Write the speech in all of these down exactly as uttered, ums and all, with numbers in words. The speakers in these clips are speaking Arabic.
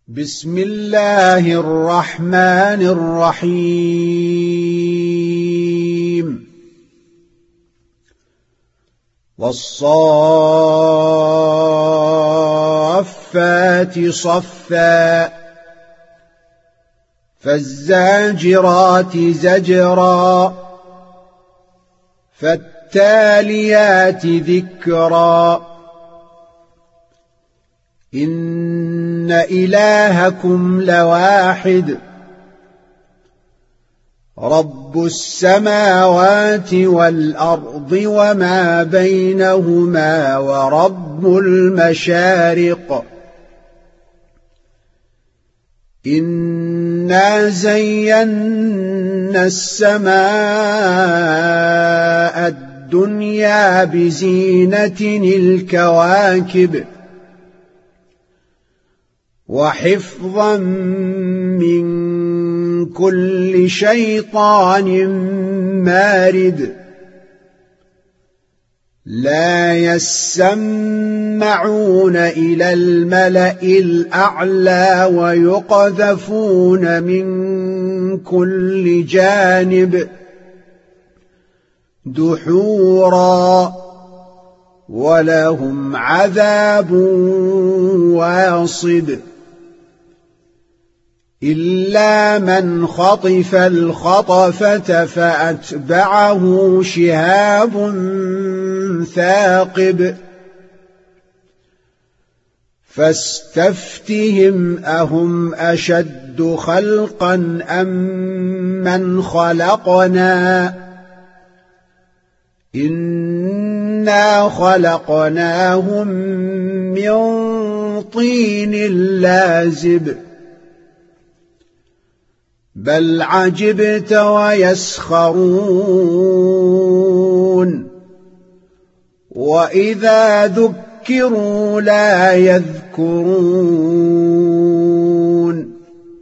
بسم الله الرحمن الرحيم والصافات صفا فالزاجرات زجرا فالتاليات ذكرا إن إلهكم لواحد رب السماوات والأرض وما بينهما ورب المشارق إنا زينا السماء الدنيا بزينة الكواكب وحفظا من كل شيطان مارد لا يسمعون إلى الملأ الأعلى ويقذفون من كل جانب دحورا ولهم عذاب واصب إلا من خطف الخطفة فأتبعه شهاب ثاقب فاستفتهم أهم أشد خلقا أم من خلقنا إنا خلقناهم من طين لازب بل عجبت ويسخرون وإذا ذكروا لا يذكرون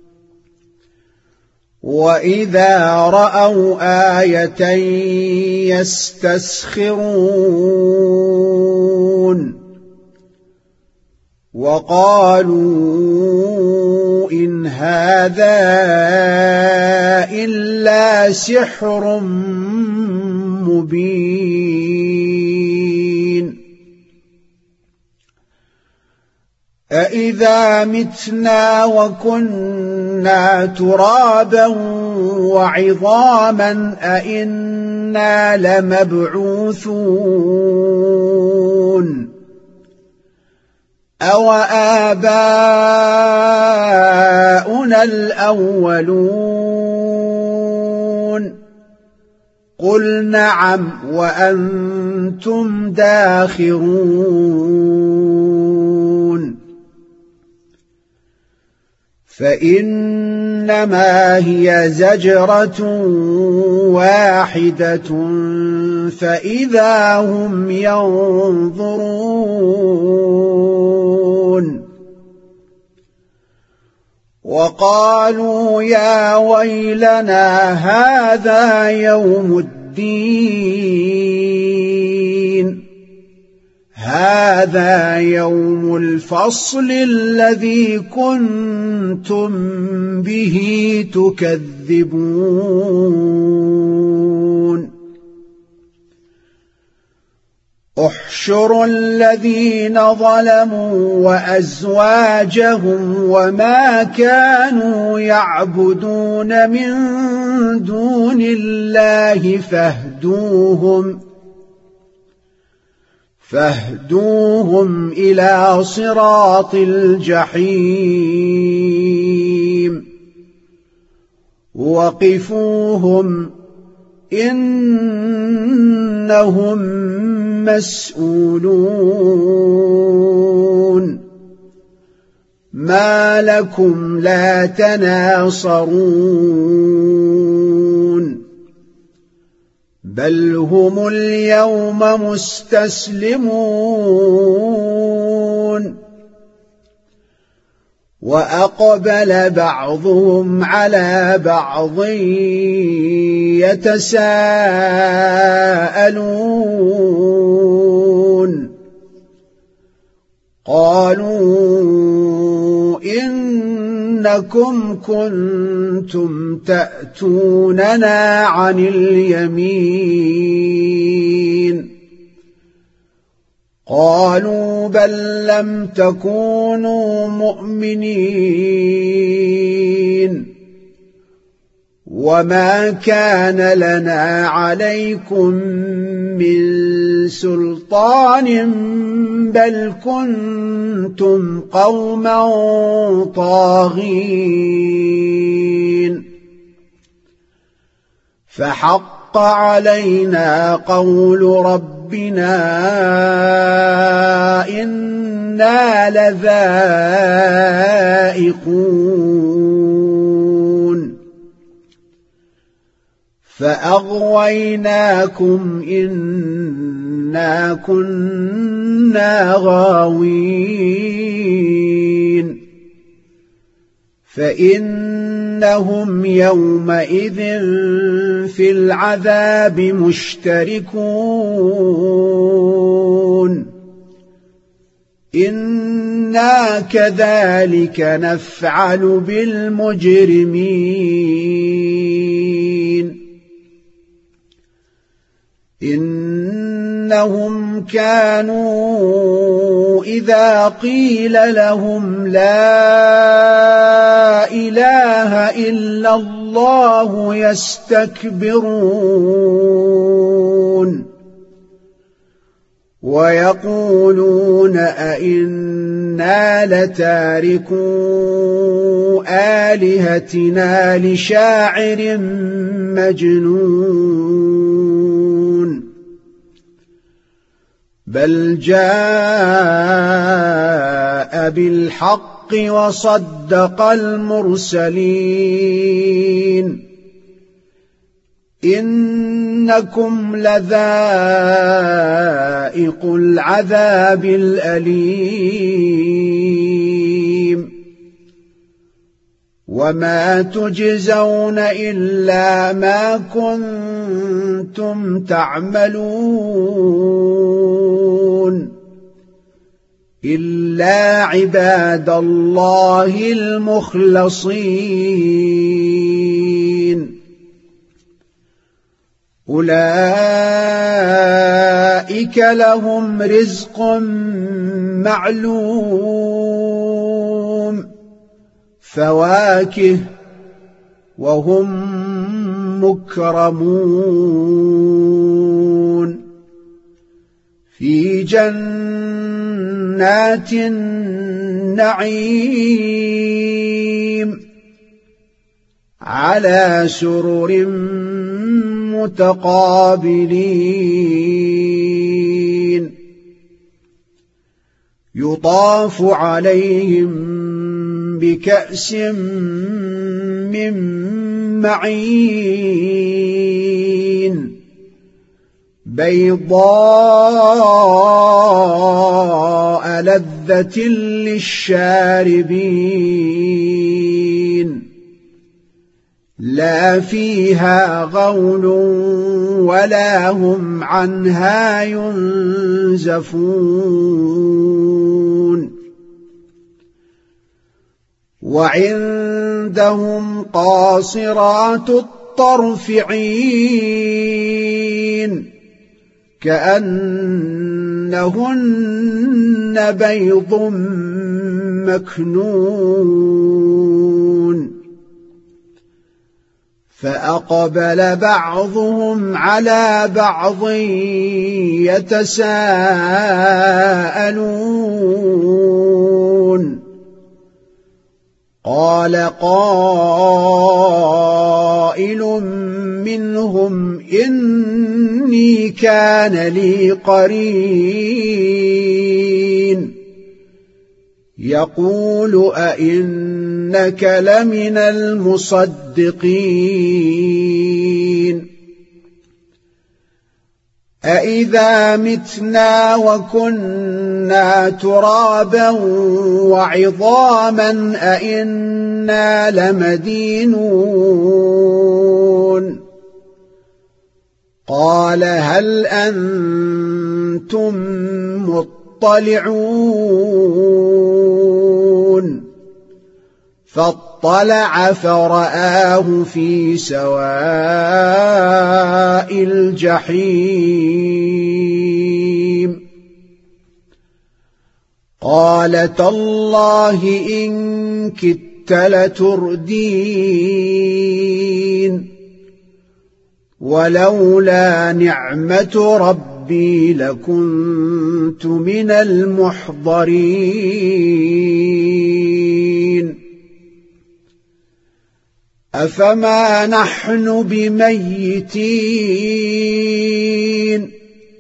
وإذا رأوا آية يستسخرون وقالوا إن هذا إلا سحر مبين أإذا متنا وكنا ترابا وعظاما أإنا لمبعوثون أو آباؤنا الأولون قل نعم وأنتم داخرون فإنما هي زجرة واحدة فإذا هم ينظرون وقالوا يا ويلنا هذا يوم الدين هذا يوم الفصل الذي كنتم به تكذبون احشروا الذين ظلموا وأزواجهم وما كانوا يعبدون من دون الله فاهدوهم فاهدوهم إلى صراط الجحيم وقفوهم إنهم مسؤولون ما لكم لا تناصرون بل هم اليوم مستسلمون وأقبل بعضهم على بعض يتساءلون قالوا إن إنكم كنتم تأتوننا عن اليمين قالوا بل لم تكونوا مؤمنين وما كان لنا عليكم من سلطان بل كنتم قوما طاغين فحق علينا قول ربنا إنا لذائقون فأغويناكم إنا كنا غاوين فإنهم يومئذ في العذاب مشتركون إنا كذلك نفعل بالمجرمين إنهم كانوا إذا قيل لهم لا إله إلا الله يستكبرون ويقولون أئنا لتاركو آلهتنا لشاعر مجنون بل جاء بالحق وصدق المرسلين إنكم لذائق العذاب الأليم وما تجزون إلا ما كنتم تعملون إلا عباد الله المخلصين أولئك لهم رزق معلوم فواكه وهم مكرمون في جنات النعيم على سرر متقابلين يطاف عليهم بكأس من معين بيضاء لذة للشاربين لا فيها غول ولا هم عنها ينزفون وعندهم قاصرات الطرف عين كأنهن بيض مكنون فأقبل بعضهم على بعض يتساءلون قال قائل منهم إني كان لي قرين يقول أئنك لمن المصدقين أإذا متنا وكنا ترابا وعظاما أئنا لمدينون قال هل أنتم مطلعون فاطلع فرآه في سواء الجحيم قال تالله إن كدت لتردين ولولا نعمة ربي لكنت من المحضرين أفما نحن بميتين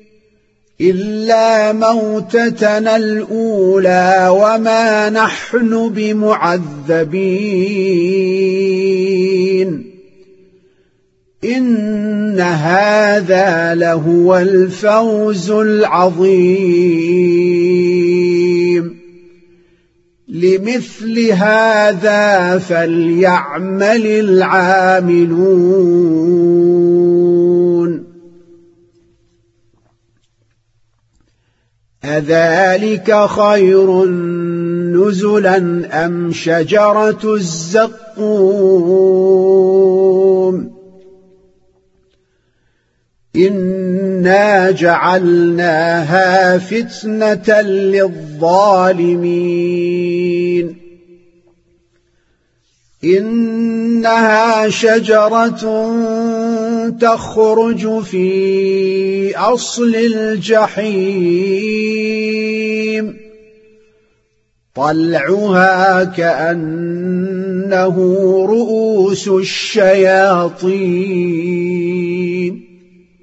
إلا موتتنا الأولى وما نحن بمعذبين إن هذا لهو الفوز العظيم لمثل هذا فليعمل العاملون أذلك خير نزلا أم شجرة الزقوم إنا جعلناها فتنة للظالمين إنها شجرة تخرج في أصل الجحيم طلعها كأنه رؤوس الشياطين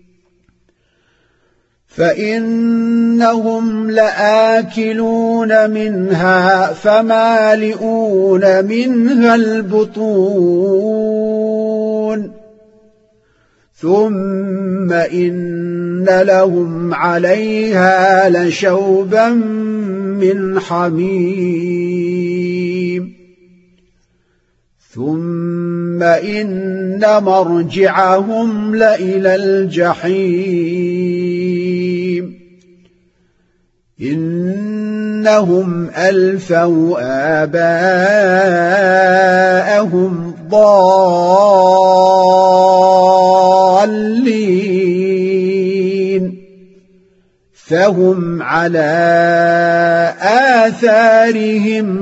فإنهم لآكلون منها فمالئون منها البطون ثم إن لهم عليها لشوبا من حميم ثم إن مرجعهم لإلى الجحيم إنهم ألفوا آباءهم ضالين فهم على آثارهم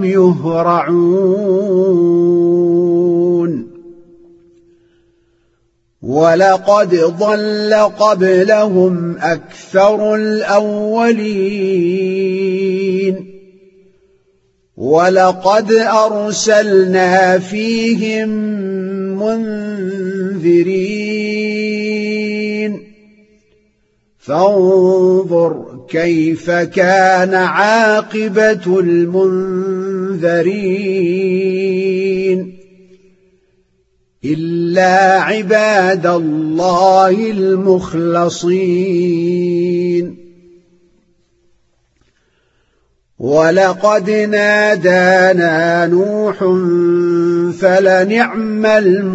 يهرعون ولقد ضل قبلهم أكثر الأولين ولقد أرسلنا فيهم منذرين فانظر كيف كان عاقبة المنذرين إلا عباد الله المخلصين ولقد نادانا نوح فلنعم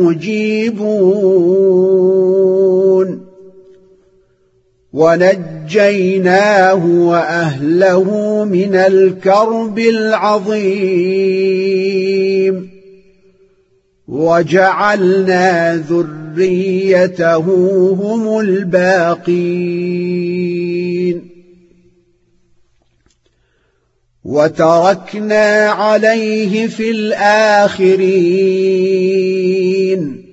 المجيبون ونجيناه وأهله من الكرب العظيم وجعلنا ذريته هم الباقين وتركنا عليه في الآخرين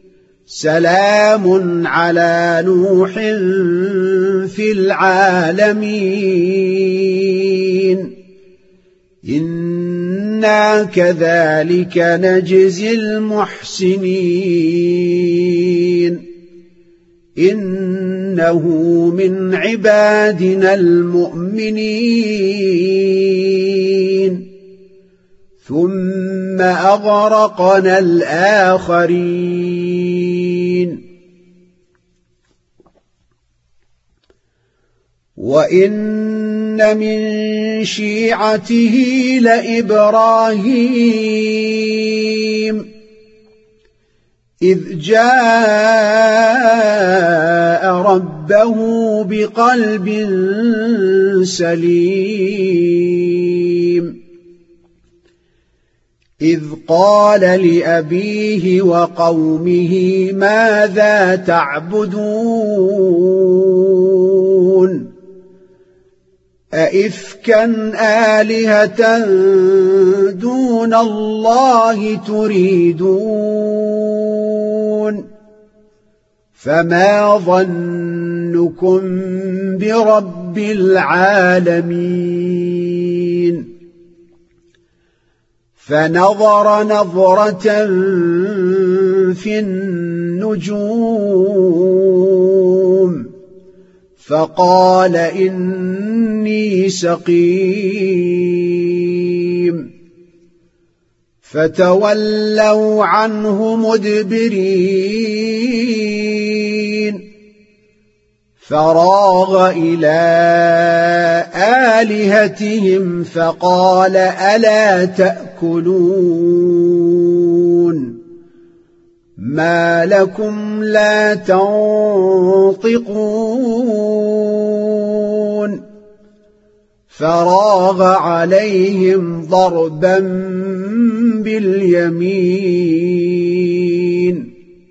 سلام على نوح في العالمين إنا كذلك نجزي المحسنين إنه من عبادنا المؤمنين ثم أغرقنا الآخرين وإن من شيعته لإبراهيم إذ جاء ربه بقلب سليم إذ قال لأبيه وقومه ماذا تعبدون أئفكا آلهة دون الله تريدون فما ظنكم برب العالمين فنظر نظرة في النجوم فقال إني سقيم فتولوا عنه مدبرين فراغ إلى آلهتهم فقال ألا تأكلون ما لكم لا تنطقون فراغ عليهم ضربا باليمين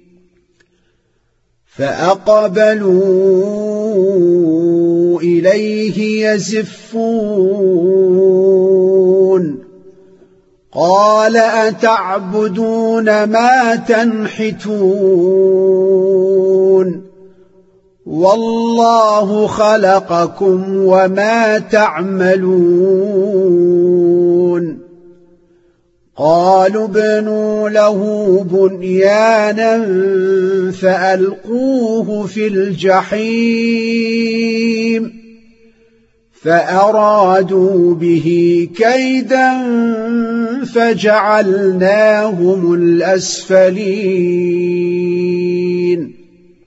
فأقبلوا إليه يزفون قال أتعبدون ما تنحتون والله خلقكم وما تعملون قالوا ابنوا له بنيانا فألقوه في الجحيم فأرادوا به كيدا فجعلناهم الأسفلين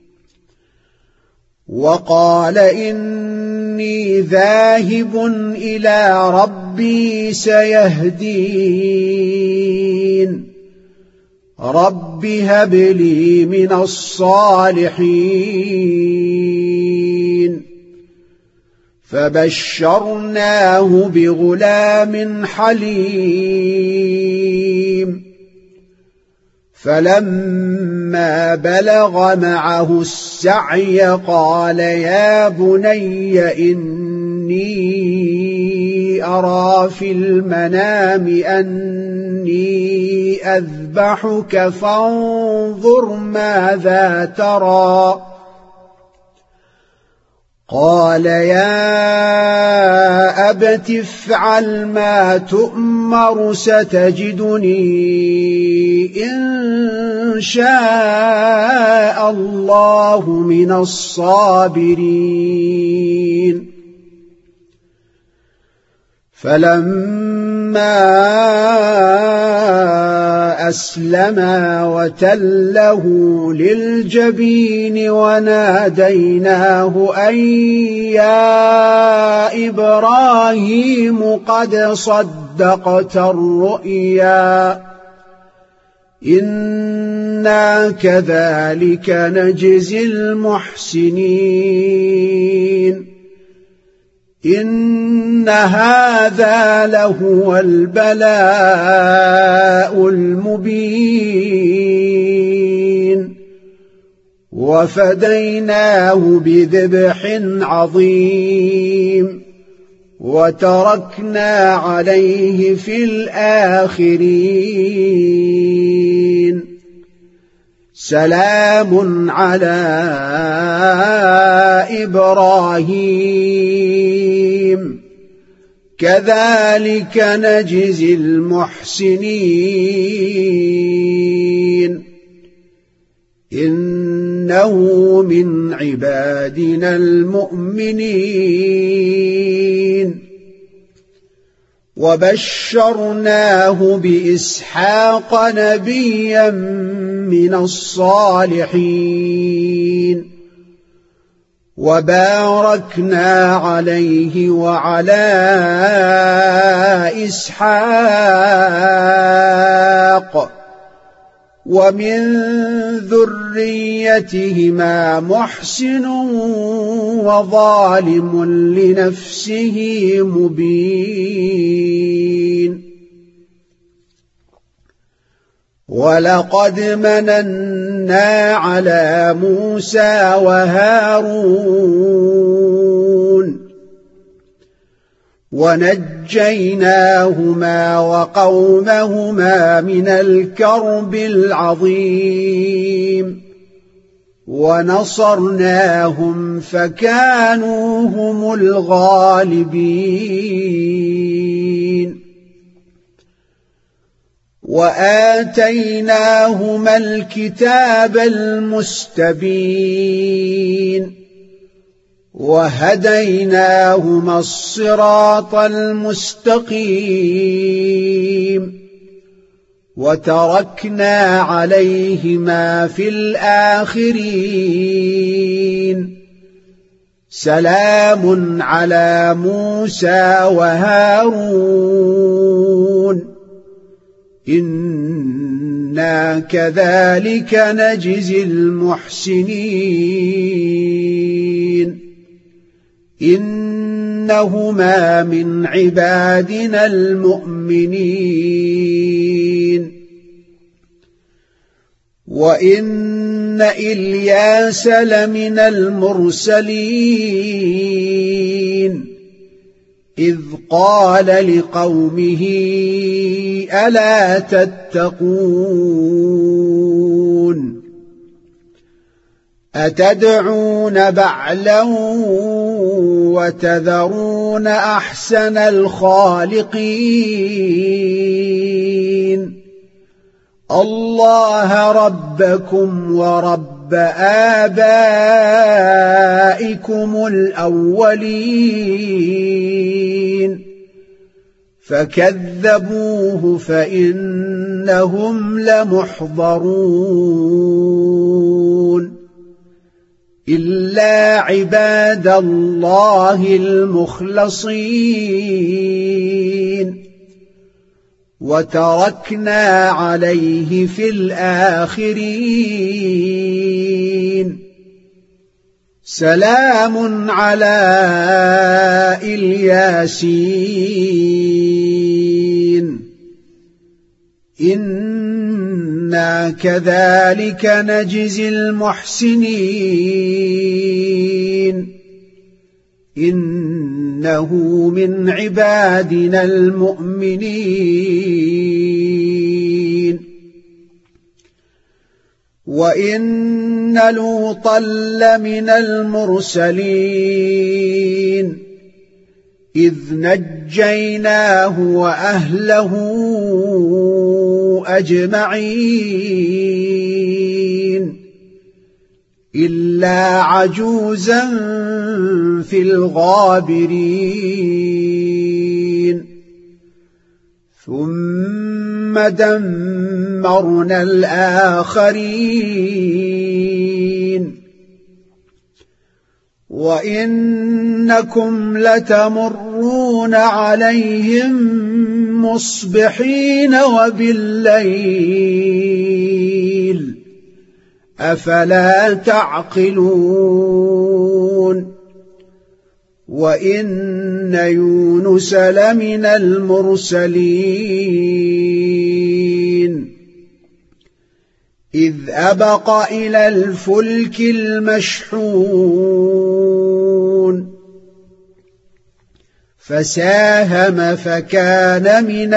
وقال إني ذاهب إلى ربي سيهدين رب هب لي من الصالحين فبشرناه بغلام حليم فلما بلغ معه السعي قال يا بني إني أرى في المنام أني أذبحك فانظر ماذا ترى قال يا أبت افعل ما تؤمر ستجدني إن شاء الله من الصابرين فلما أسلما وتله للجبين وناديناه أن يا إبراهيم قد صدقت الرؤيا إنا كذلك نجزي المحسنين إن هذا لهو البلاء المبين وفديناه بذبح عظيم وتركنا عليه في الآخرين سلام على إبراهيم كذلك نجزي المحسنين إنه من عبادنا المؤمنين وبشرناه بإسحاق نبيا من الصالحين وباركنا عليه وعلى إسحاق ومن ذريتهما محسن وظالم لنفسه مبين ولقد مننا على موسى وهارون ونجيناهما وقومهما من الكرب العظيم ونصرناهم فكانوا هم الغالبين وآتيناهما الكتاب المستبين وهديناهما الصراط المستقيم وتركنا عليهما في الآخرين سلام على موسى وهارون إنا كذلك نجزي المحسنين إنهما من عبادنا المؤمنين وإن إلياس لمن المرسلين إذ قال لقومه ألا تتقون أتدعون بعلا وتذرون أحسن الخالقين الله ربكم ورب آبائكم الأولين فكذبوه فإنهم لمحضرون إلا عباد الله المخلصين وتركنا عليه في الآخرين سلام على الياسين إنا كذلك نجزي المحسنين إنه من عبادنا المؤمنين وإن لوطا لمن المرسلين إذ نجيناه وأهله أجمعين إلا عجوزا في الغابرين ثم دمرنا الآخرين وإنكم لتمرون عليهم مصبحين وبالليل أفلا تعقلون وإن يونس لمن المرسلين إذ أبق إلى الفلك المشحون فساهم فكان من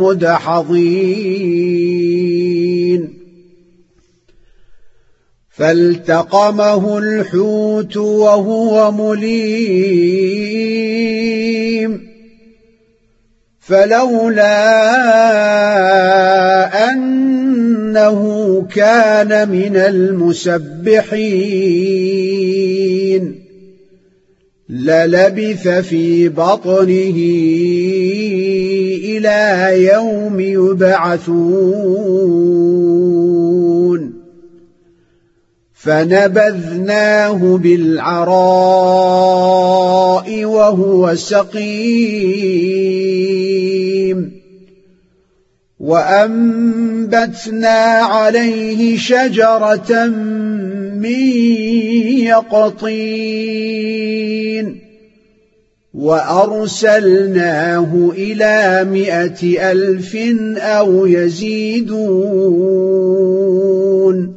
المدحضين فالتقمه الحوت وهو مليم فلولا أنه كان من المسبحين للبث في بطنه إلى يوم يبعثون فنبذناه بالعراء وهو سقيم وأنبتنا عليه شجرة من يقطين وأرسلناه إلى مائة ألف أو يزيدون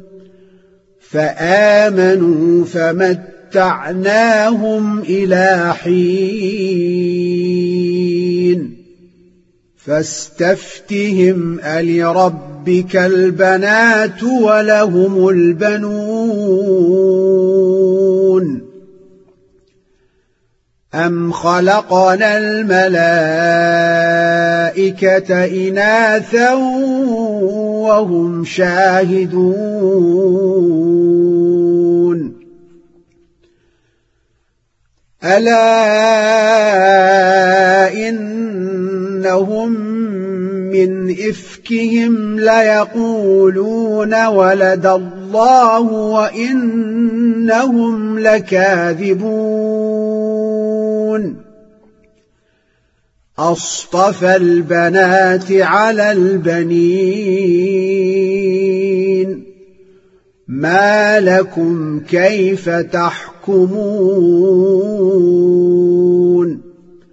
فآمنوا فمتعناهم إلى حين فاستفتهم ألربك البنات ولهم البنون أم خلقنا الملائكة إناثا وهم شاهدون ألا إنهم من إفكهم ليقولون ولد الله وإنهم لكاذبون أصطفى البنات على البنين ما لكم كيف تحكمون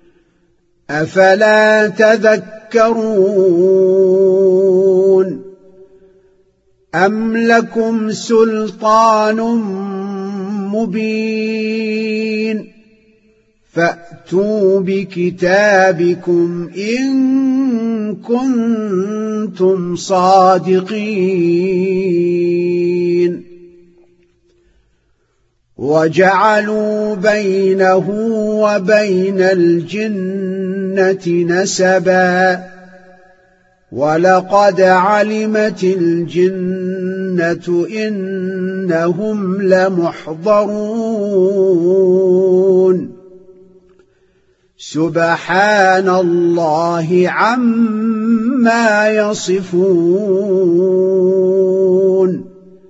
أفلا تذكرون أم لكم سلطان مبين فأتوا بكتابكم إن كنتم صادقين وجعلوا بينه وبين الجنة نسبا ولقد علمت الجنة إنهم لمحضرون سبحان الله عما يصفون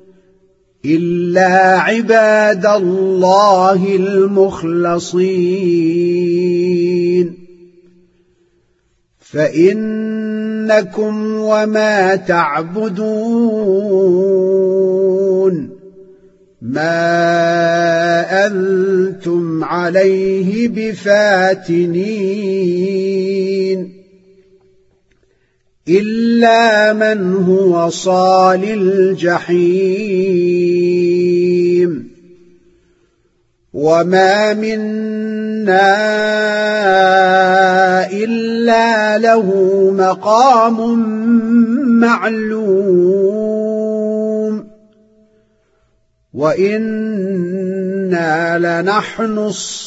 إلا عباد الله المخلصين فإنكم وما تعبدون ما أنتم عليه بفاتنين إلا من هو صال الجحيم وما منا إلا له مقام معلوم وإنا لنحن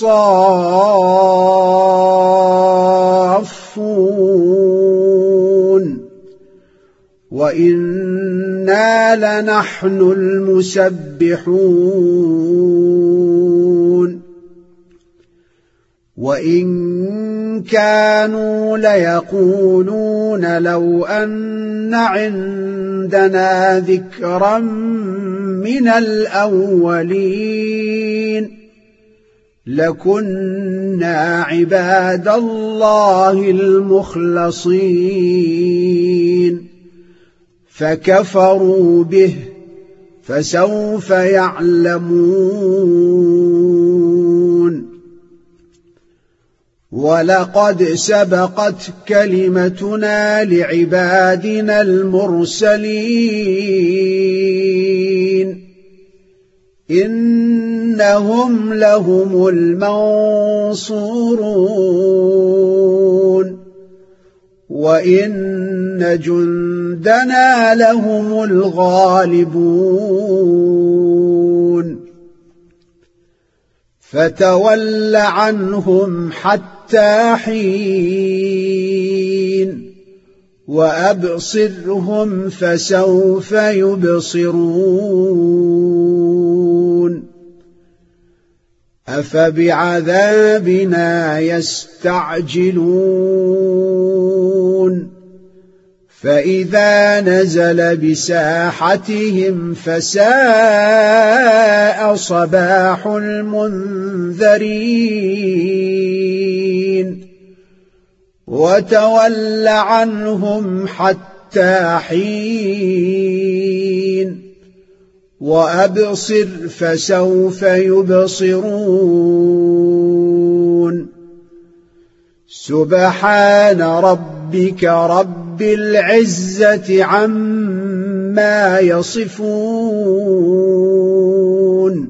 الصافون وإنا لنحن المسبحون وإن كانوا ليقولون لو أن عندنا ذكرا من الأولين لكنا عباد الله المخلصين فكفروا به فسوف يعلمون ولقد سبقت كلمتنا لعبادنا المرسلين إنهم لهم المنصورون وإن جندنا لهم الغالبون فتول عنهم حتى حين وأبصرهم فسوف يبصرون أفبعذابنا يستعجلون فإذا نزل بساحتهم فساء صباح المنذرين وتول عنهم حتى حين وأبصر فسوف يبصرون سبحان ربك رب العزة عما يصفون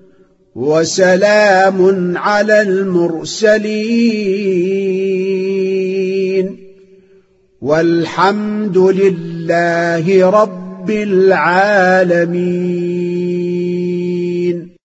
وسلام على المرسلين والحمد لله رب العالمين.